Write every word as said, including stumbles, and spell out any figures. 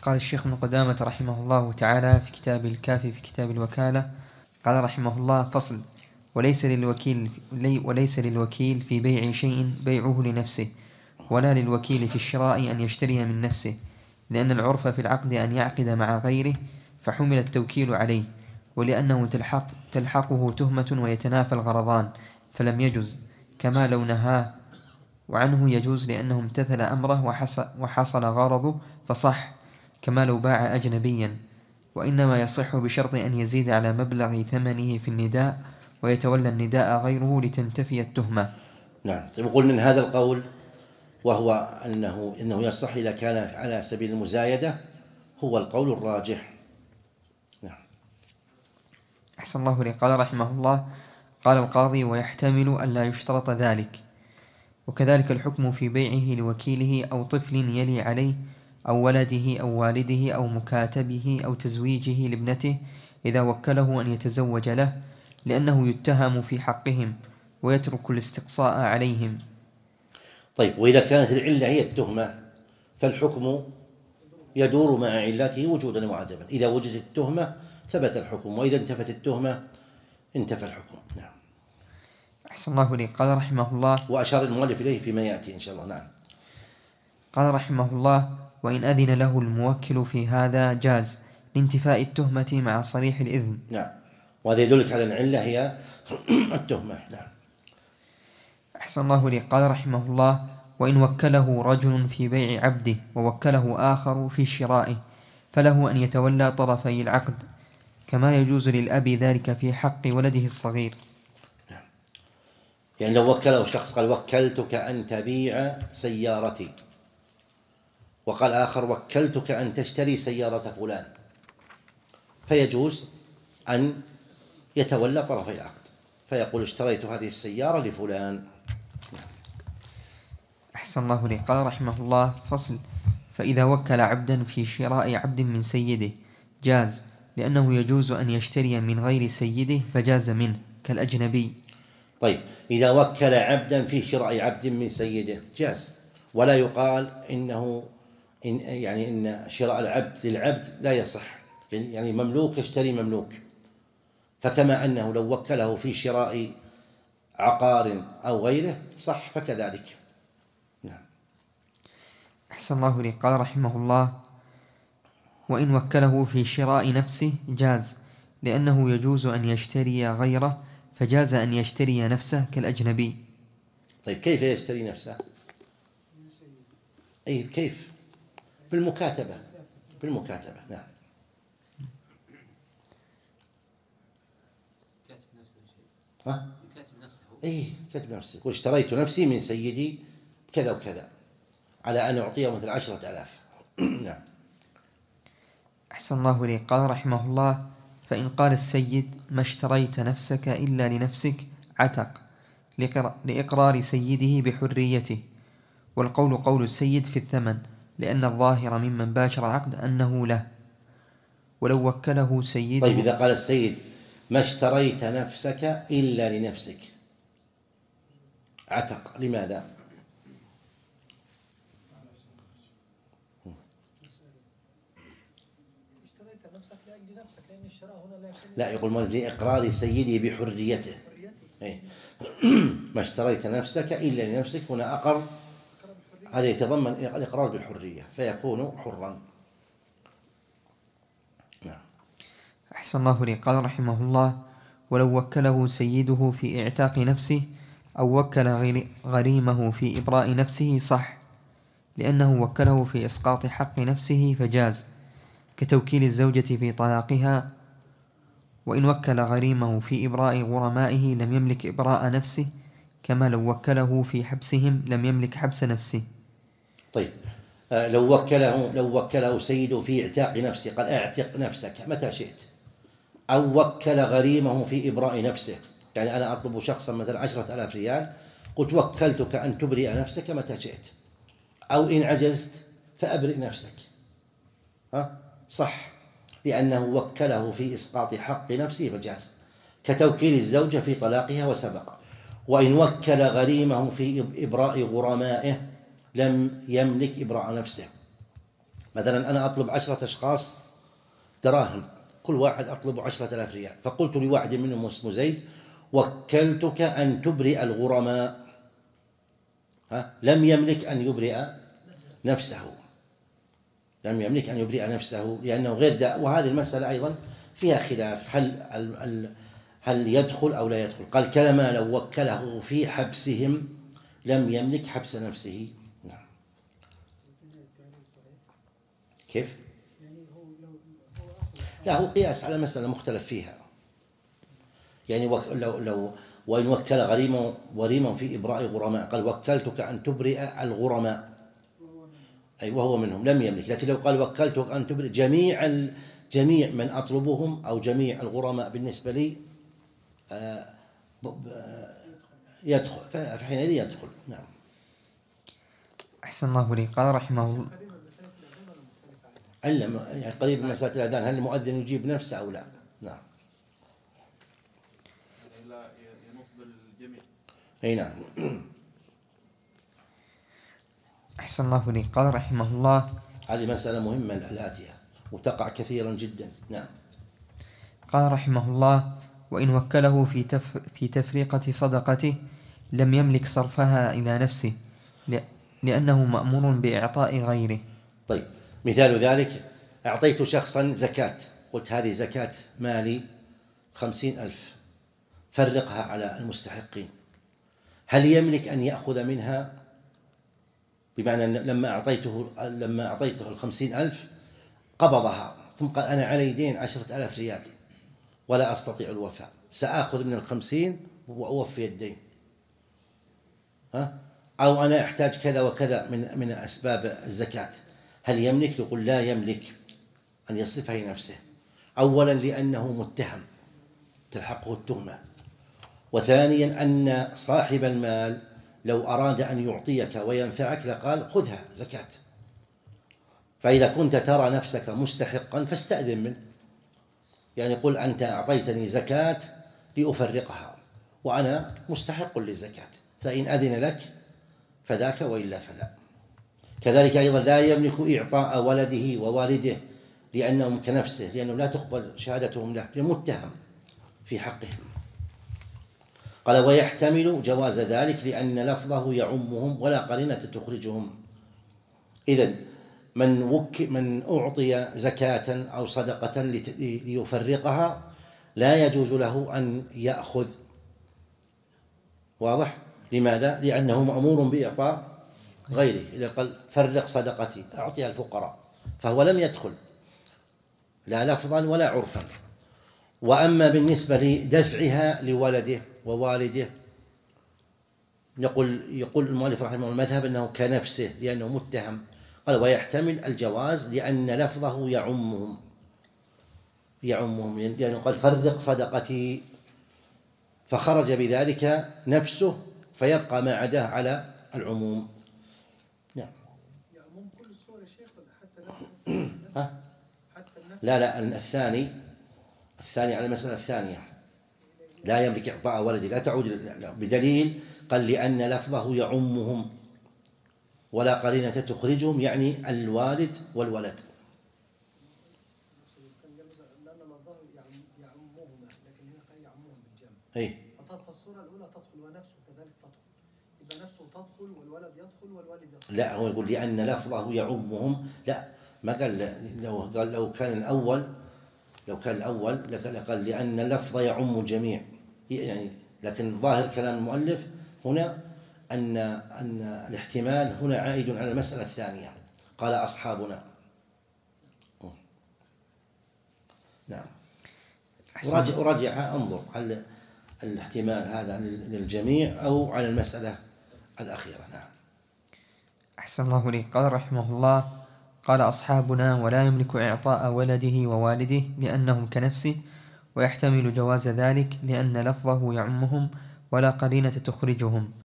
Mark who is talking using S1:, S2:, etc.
S1: قال الشيخ ابن قدامة رحمه الله تعالى في كتاب الكافي في كتاب الوكالة، قال رحمه الله: فصل: وليس للوكيل وليس للوكيل في بيع شيء بيعه لنفسه، ولا للوكيل في الشراء أن يشتري من نفسه، لأن العرف في العقد أن يعقد مع غيره فحمل التوكيل عليه، ولأنه تلحق تلحقه تهمة ويتنافى الغرضان فلم يجز، كما لو نهاه، وعنه يجوز لأنه امتثل أمره وحصل غرضه فصح، كما لو باع أجنبيا، وإنما يصح بشرط أن يزيد على مبلغ ثمنه في النداء ويتولى النداء غيره لتنتفي التهمة.
S2: نعم. يقول من هذا القول، وهو أنه إنه يصح إذا كان على سبيل المزايدة، هو القول الراجح. نعم.
S1: أحسن الله لي. قال رحمه الله: قال القاضي: ويحتمل أن لا يشترط ذلك. وكذلك الحكم في بيعه لوكيله أو طفل يلي عليه أو ولده أو والده أو مكاتبه أو تزويجه لابنته إذا وكله أن يتزوج له، لأنه يتهم في حقهم ويترك الاستقصاء عليهم.
S2: طيب، وإذا كانت العلة هي التهمة فالحكم يدور مع علته وجودا وعدما. إذا وجدت التهمة ثبت الحكم، وإذا انتفت التهمة انتفى الحكم. نعم.
S1: أحسن الله لي. قال رحمه الله،
S2: وأشار المؤلف إليه فيما يأتي إن شاء الله. نعم.
S1: قال رحمه الله: وإن أذن له الموكل في هذا جاز لانتفاء التهمة مع صريح الإذن.
S2: نعم. وهذا يدلك على العلة هي التهمة. نعم.
S1: أحسن الله لي. قال رحمه الله: وإن وكله رجل في بيع عبده ووكله آخر في شرائه فله أن يتولى طرفي العقد، كما يجوز للأب ذلك في حق ولده الصغير.
S2: نعم. يعني لو وكله شخص قال: وكلتك أن تبيع سيارتي، وقال آخر: وكلتك أن تشتري سيارة فلان، فيجوز أن يتولى طرفي العقد فيقول: اشتريت هذه السيارة لفلان.
S1: أحسن الله لي. قال رحمه الله: فصل: فإذا وكل عبدا في شراء عبد من سيده جاز، لأنه يجوز أن يشتري من غير سيده فجاز منه كالأجنبي.
S2: طيب، إذا وكل عبدا في شراء عبد من سيده جاز، ولا يقال إنه إن يعني إن شراء العبد للعبد لا يصح، يعني مملوك يشتري مملوك، فكما أنه لو وكله في شراء عقار أو غيره صح فكذلك. نعم.
S1: أحسن الله لي. قال رحمه الله: وإن وكله في شراء نفسه جاز، لأنه يجوز أن يشتري غيره فجاز أن يشتري نفسه كالأجنبي.
S2: طيب، كيف يشتري نفسه؟ أي كيف؟ بالمكاتبة. بالمكاتبة. نعم. ها؟ أي كاتب نفسه، يقول: اشتريت نفسي من سيدي كذا وكذا على أن أعطيه مثل عشرة آلاف. نعم.
S1: أحسن الله لي. قال رحمه الله: فإن قال السيد: ما اشتريت نفسك إلا لنفسك عتق، لإقرار سيده بحريته، والقول قول السيد في الثمن، لأن الظاهر ممن باشر العقد أنه له. ولو وكله سيده.
S2: طيب، إذا قال السيد: ما اشتريت نفسك إلا لنفسك عتق، لماذا؟ لا، يقول لإقرار سيدي بحريته. ما اشتريت نفسك إلا لنفسك، هنا أقر، هذا يتضمن الإقرار بالحرية فيكون حرا. نعم.
S1: أحسن الله لي. قال رحمه الله: ولو وكله سيده في اعتاق نفسه أو وكل غريمه في إبراء نفسه صح، لأنه وكله في إسقاط حق نفسه فجاز، كتوكيل الزوجة في طلاقها. وإن وكل غريمه في إبراء غرمائه لم يملك إبراء نفسه، كما لو وكله في حبسهم لم يملك حبس نفسه.
S2: طيب، لو وكله لو وكله سيده في اعتاق نفسه، قال: اعتق نفسك متى شئت، أو وكل غريمه في إبراء نفسه، يعني أنا أطلب شخصا مثلا عشرة آلاف ريال، قلت: وكلتك أن تبرئ نفسك متى شئت، أو إن عجزت فأبرئ نفسك، ها؟ صح، لأنه وكله في إسقاط حق نفسه فجاز، كتوكيل الزوجة في طلاقها وسبق. وإن وكل غريمه في إبراء غرمائه لم يملك إبراء نفسه، مثلا أنا أطلب عشرة أشخاص دراهم، كل واحد أطلب عشرة آلاف ريال، فقلت لواحد منهم اسمه زيد وكلتك أن تبرئ الغرماء، ها؟ لم يملك أن يبرئ نفسه، لم يملك أن يبرئ نفسه لأنه غير داء. وهذه المسألة أيضا فيها خلاف، هل هل يدخل أو لا يدخل. قال كلما لو وكله في حبسهم لم يملك حبس نفسه. نعم. كيف؟ لا، هو قياس على مسألة مختلف فيها. يعني لو لو وإن وكل غريما غريما في إبراء غرماء، قال وكلتك أن تبرئ الغرماء، أي وهو منهم لم يملك. لكن لو قال وكلتك أن تبرئ جميع جميع من أطلبهم أو جميع الغرماء بالنسبة لي يدخل، فحينئذ يدخل. نعم.
S1: أحسن الله لي. قال رحمه الله
S2: علم يعني قريب من مسألة الأذان، هل المؤذن يجيب نفسه أو لا؟ نعم. أي نعم.
S1: أحسن الله لي. قال رحمه الله
S2: هذه مسألة مهمة الآتية وتقع كثيرا جدا. نعم.
S1: قال رحمه الله وإن وكله في تف في تفريقة صدقته لم يملك صرفها إلى نفسه لأنه مأمور بإعطاء غيره.
S2: طيب، مثال ذلك أعطيت شخصا زكاة، قلت هذه زكاة مالي خمسين ألف، فرقها على المستحقين. هل يملك أن يأخذ منها؟ بمعنى لما أعطيته لما أعطيته الخمسين ألف قبضها، ثم قال أنا علي دين عشرة آلاف ريال ولا أستطيع الوفاء، سآخذ من الخمسين وأوفي الدين، ها؟ أو أنا أحتاج كذا وكذا من من أسباب الزكاة، هل يملك؟ يقول لا يملك أن يصرفها لنفسه. أولا لأنه متهم تلحقه التهمة، وثانيا أن صاحب المال لو أراد أن يعطيك وينفعك لقال خذها زكاة. فإذا كنت ترى نفسك مستحقا فاستأذن منه، يعني قل أنت أعطيتني زكاة لأفرقها وأنا مستحق للزكاة، فإن أذن لك فذاك وإلا فلا. كذلك أيضا لا يملك إعطاء ولده ووالده لأنهم كنفسه، لأنه لا تقبل شهادتهم له لمتهم في حقهم. قال ويحتمل جواز ذلك لأن لفظه يعمهم ولا قرينة تخرجهم. إذن من وك من أعطي زكاة أو صدقة ليفرقها لا يجوز له أن يأخذ. واضح؟ لماذا؟ لأنه مأمور بإعطاء غيره. إذا قال فرق صدقتي أعطيها الفقراء فهو لم يدخل لا لفظا ولا عرفا. وأما بالنسبة لدفعها لولده ووالده يقول يقول المؤلف رحمه الله المذهب أنه كنفسه لأنه متهم. قال ويحتمل الجواز لأن لفظه يعمهم يعمهم لأنه قال فرق صدقتي، فخرج بذلك نفسه فيبقى ما عداه على العموم. نعم.
S3: يعموم كل الصور يا شيخ حتى
S2: ها؟ لا لا الثاني الثاني على المسألة الثانية لا يملك إعطاء ولده، لا تعود بدليل قال لأن لفظه يعمهم ولا قرينة تخرجهم، يعني الوالد والولد. أي.
S3: فتدخل الصورة الأولى تدخل ونفسه كذلك تدخل، يبقى نفسه تدخل والولد يدخل والوالد يدخل.
S2: لا هو يقول لأن لفظه يعمهم، لا ما قال لو قال لو كان الأول لو كان الأول لقال لأن اللفظ يعم الجميع يعني، لكن ظاهر كلام المؤلف هنا أن أن الاحتمال هنا عائد على المسألة الثانية. قال أصحابنا. نعم. أراجع أراجعها انظر هل الاحتمال هذا للجميع أو على المسألة الأخيرة. نعم.
S1: أحسن الله لي. قال رحمه الله قال أصحابنا ولا يملك إعطاء ولده ووالده لأنهم كنفسه، ويحتمل جواز ذلك لأن لفظه يعمهم ولا قرينة تخرجهم.